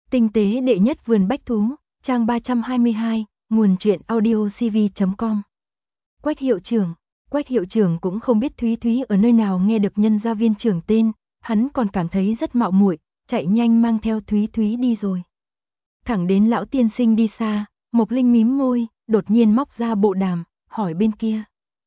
Tinh tế đệ nhất vườn bách thú, trang 322, nguồn truyện audiocv.com. Quách hiệu trưởng cũng không biết Thúy Thúy ở nơi nào nghe được nhân gia viên trưởng tên, hắn còn cảm thấy rất mạo muội, chạy nhanh mang theo Thúy Thúy đi rồi. Thẳng đến lão tiên sinh đi xa, Mộc Linh mím môi, đột nhiên móc ra bộ đàm, hỏi bên kia.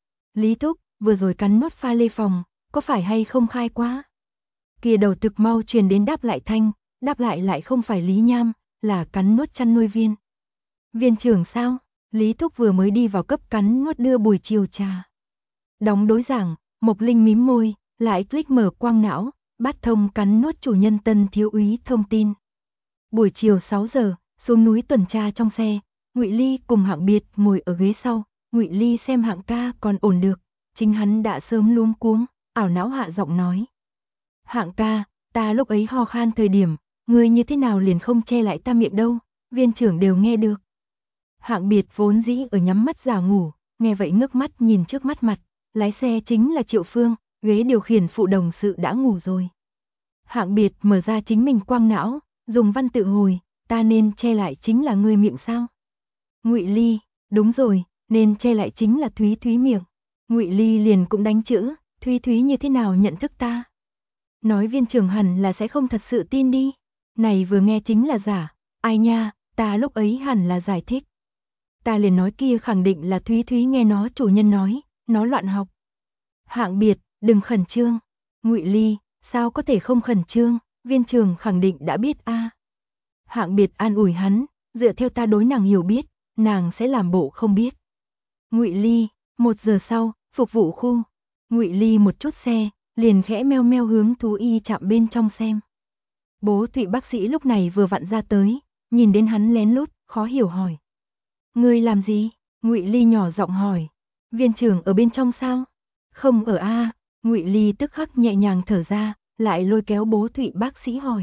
Lý thúc, vừa rồi cắn nuốt pha lê phòng, có phải hay không khai quá? Kia đầu thực mau truyền đến đáp lại thanh, đáp lại không phải Lý Nham, là cắn nuốt chăn nuôi viên. Viên trưởng sao? Lý thúc vừa mới đi vào cấp cắn nuốt đưa buổi chiều trà. Đóng đối giảng, Mộc Linh mím môi, lại click mở quang não, bắt thông cắn nuốt chủ nhân Tân thiếu úy thông tin. Buổi chiều 6 giờ, xuống núi tuần tra trong xe, Ngụy Ly cùng Hạng Biệt ngồi ở ghế sau, Ngụy Ly xem Hạng ca còn ổn được, chính hắn đã sớm luống cuống, ảo não hạ giọng nói. Hạng ca, ta lúc ấy ho khan thời điểm, ngươi như thế nào liền không che lại ta miệng đâu, viên trưởng đều nghe được. Hạng Biệt vốn dĩ ở nhắm mắt giả ngủ, nghe vậy ngước mắt nhìn trước mắt mặt, lái xe chính là Triệu Phương, ghế điều khiển phụ đồng sự đã ngủ rồi. Hạng Biệt mở ra chính mình quang não, dùng văn tự hồi, ta nên che lại chính là ngươi miệng sao? Ngụy Ly, đúng rồi, nên che lại chính là Thúy Thúy miệng. Ngụy Ly liền cũng đánh chữ, Thúy Thúy như thế nào nhận thức ta? Nói viên trưởng hẳn là sẽ không thật sự tin đi. Này vừa nghe chính là giả, ai nha, ta lúc ấy hẳn là giải thích. Ta liền nói kia khẳng định là Thúy Thúy nghe nó chủ nhân nói, nó loạn học. Hạng Biệt, đừng khẩn trương. Ngụy Ly, sao có thể không khẩn trương, viên trưởng khẳng định đã biết a. Hạng Biệt an ủi hắn, dựa theo ta đối nàng hiểu biết, nàng sẽ làm bộ không biết. Ngụy Ly, 1 giờ sau, phục vụ khu. Ngụy Ly một chút xe, liền khẽ meo meo hướng thú y chạm bên trong xem. Bố Thụy bác sĩ lúc này vừa vặn ra tới, nhìn đến hắn lén lút, khó hiểu hỏi. Ngươi làm gì? Ngụy Ly nhỏ giọng hỏi. Viên trưởng ở bên trong sao? Không ở a. Ngụy Ly tức khắc nhẹ nhàng thở ra, lại lôi kéo bố Thụy bác sĩ hỏi.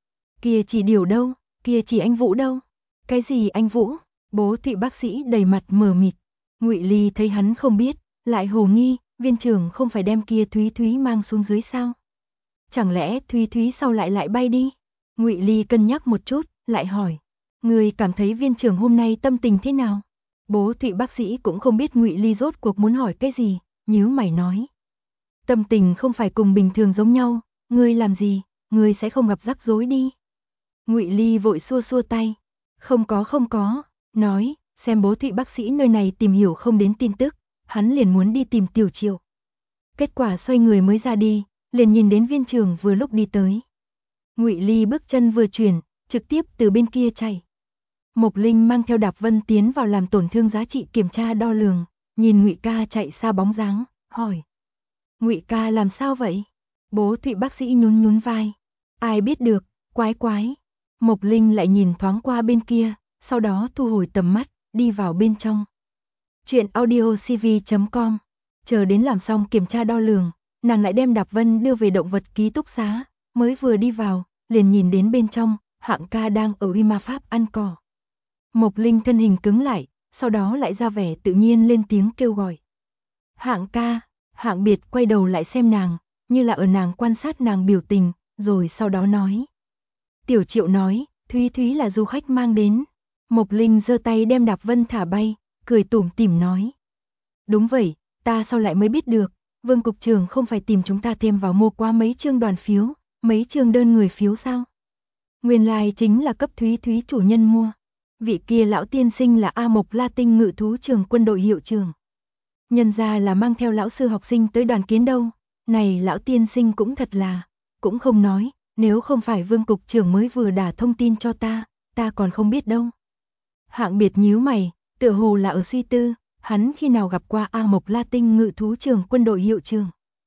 Kia chỉ Điều đâu? Kia chỉ anh Vũ đâu? Cái gì anh Vũ? Bố Thụy bác sĩ đầy mặt mờ mịt. Ngụy Ly thấy hắn không biết, lại hồ nghi, viên trưởng không phải đem kia Thúy Thúy mang xuống dưới sao? Chẳng lẽ Thúy Thúy sau lại bay đi? Ngụy Ly cân nhắc một chút, lại hỏi. Người cảm thấy viên trưởng hôm nay tâm tình thế nào? Bố Thụy bác sĩ cũng không biết Ngụy Ly rốt cuộc muốn hỏi cái gì, nhíu mày nói. Tâm tình không phải cùng bình thường giống nhau, ngươi làm gì, ngươi sẽ không gặp rắc rối đi. Ngụy Ly vội xua xua tay. Không có, nói, xem bố Thụy bác sĩ nơi này tìm hiểu không đến tin tức, hắn liền muốn đi tìm Tiểu Triệu. Kết quả xoay người mới ra đi, liền nhìn đến viên trưởng vừa lúc đi tới. Ngụy Ly bước chân vừa chuyển, trực tiếp từ bên kia chạy. Mộc Linh mang theo Đạp Vân tiến vào làm tổn thương giá trị kiểm tra đo lường, nhìn Ngụy ca chạy xa bóng dáng, hỏi. Ngụy ca làm sao vậy? Bố Thụy bác sĩ nhún nhún vai. Ai biết được, quái. Mộc Linh lại nhìn thoáng qua bên kia, sau đó thu hồi tầm mắt, đi vào bên trong. Chuyện audiocv.com. Chờ đến làm xong kiểm tra đo lường, nàng lại đem Đạp Vân đưa về động vật ký túc xá, mới vừa đi vào, liền nhìn đến bên trong, Hạng ca đang ở uy ma pháp ăn cỏ. Mộc Linh thân hình cứng lại, sau đó lại ra vẻ tự nhiên lên tiếng kêu gọi. Hạng ca. Hạng Biệt quay đầu lại xem nàng, như là ở nàng quan sát nàng biểu tình, rồi sau đó nói. Tiểu Triệu nói, Thúy Thúy là du khách mang đến. Mộc Linh giơ tay đem Đạp Vân thả bay, cười tủm tỉm nói. Đúng vậy, ta sau lại mới biết được, Vương cục trưởng không phải tìm chúng ta thêm vào mua qua mấy chương đoàn phiếu, mấy chương đơn người phiếu sao? Nguyên lai chính là cấp Thúy Thúy chủ nhân mua. Vị kia lão tiên sinh là A Mộc La Tinh ngự thú trường quân đội hiệu trưởng. Nhân ra là mang theo lão sư học sinh tới đoàn kiến đâu, này lão tiên sinh cũng thật là, cũng không nói, nếu không phải Vương cục trưởng mới vừa đả thông tin cho ta còn không biết đâu. Hạng Biệt nhíu mày, tựa hồ là ở suy tư, hắn khi nào gặp qua A Mộc La Tinh ngự thú trường quân đội hiệu trưởng.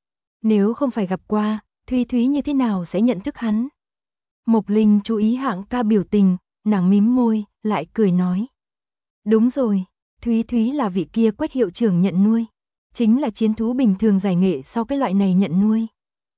Nếu không phải gặp qua, Thúy Thúy như thế nào sẽ nhận thức hắn? Mộc Linh chú ý Hạng ca biểu tình, nàng mím môi, lại cười nói. Đúng rồi. Thúy Thúy là vị kia Quách hiệu trưởng nhận nuôi, chính là chiến thú bình thường giải nghệ sau cái loại này nhận nuôi.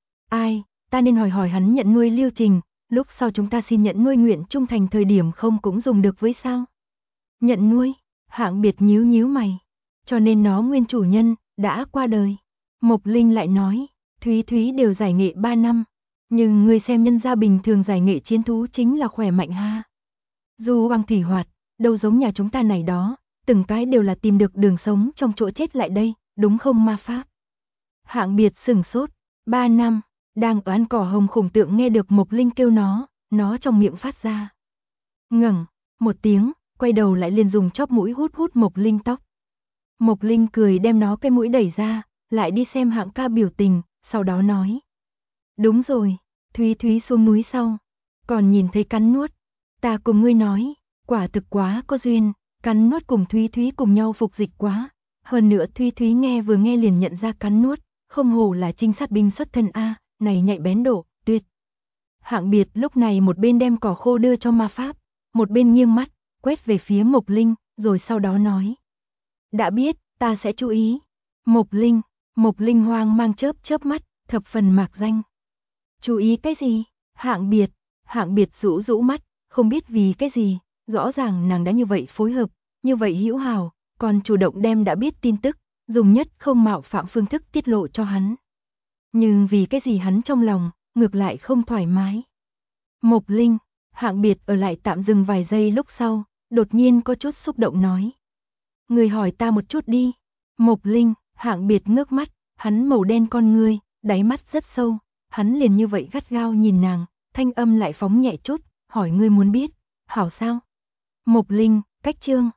Ai, ta nên hỏi hắn nhận nuôi lưu trình, lúc sau chúng ta xin nhận nuôi nguyện trung thành thời điểm không cũng dùng được với sao? Nhận nuôi, Hạng Biệt nhíu mày, cho nên nó nguyên chủ nhân đã qua đời. Mộc Linh lại nói, Thúy Thúy đều giải nghệ 3 năm, Nhưng ngươi xem nhân gia bình thường giải nghệ chiến thú chính là khỏe mạnh ha. Dù bằng thủy hoạt, đâu giống nhà chúng ta này đó, từng cái đều là tìm được đường sống trong chỗ chết lại đây, đúng không ma pháp? Hạng Biệt sửng sốt, 3 năm, đang ở ăn cỏ hồng khủng tượng nghe được Mộc Linh kêu nó trong miệng phát ra. Ngẩng, một tiếng, quay đầu lại liền dùng chóp mũi hút hút Mộc Linh tóc. Mộc Linh cười đem nó cái mũi đẩy ra, lại đi xem Hạng ca biểu tình, sau đó nói. Đúng rồi, Thúy Thúy xuống núi sau, còn nhìn thấy cắn nuốt. Ta cùng ngươi nói, quả thực quá có duyên, cắn nuốt cùng Thúy Thúy cùng nhau phục dịch quá. Hơn nữa Thúy Thúy vừa nghe liền nhận ra cắn nuốt, không hổ là trinh sát binh xuất thân A, này nhạy bén độ, tuyệt. Hạng Biệt lúc này một bên đem cỏ khô đưa cho ma pháp, một bên nghiêng mắt, quét về phía Mộc Linh, rồi sau đó nói. Đã biết, ta sẽ chú ý. Mộc Linh hoang mang chớp mắt, thập phần mạc danh. Chú ý cái gì? Hạng Biệt rũ rũ mắt, không biết vì cái gì, rõ ràng nàng đã như vậy phối hợp, như vậy hữu hảo, còn chủ động đem đã biết tin tức, dùng nhất không mạo phạm phương thức tiết lộ cho hắn. Nhưng vì cái gì hắn trong lòng, ngược lại không thoải mái. Mộc Linh, Hạng Biệt ở lại tạm dừng vài giây lúc sau, đột nhiên có chút xúc động nói. Người hỏi ta một chút đi. Mộc Linh, Hạng Biệt ngước mắt, hắn màu đen con ngươi, đáy mắt rất sâu, hắn liền như vậy gắt gao nhìn nàng, thanh âm lại phóng nhẹ chút, hỏi ngươi muốn biết, hảo sao? Mộc Linh, cách chương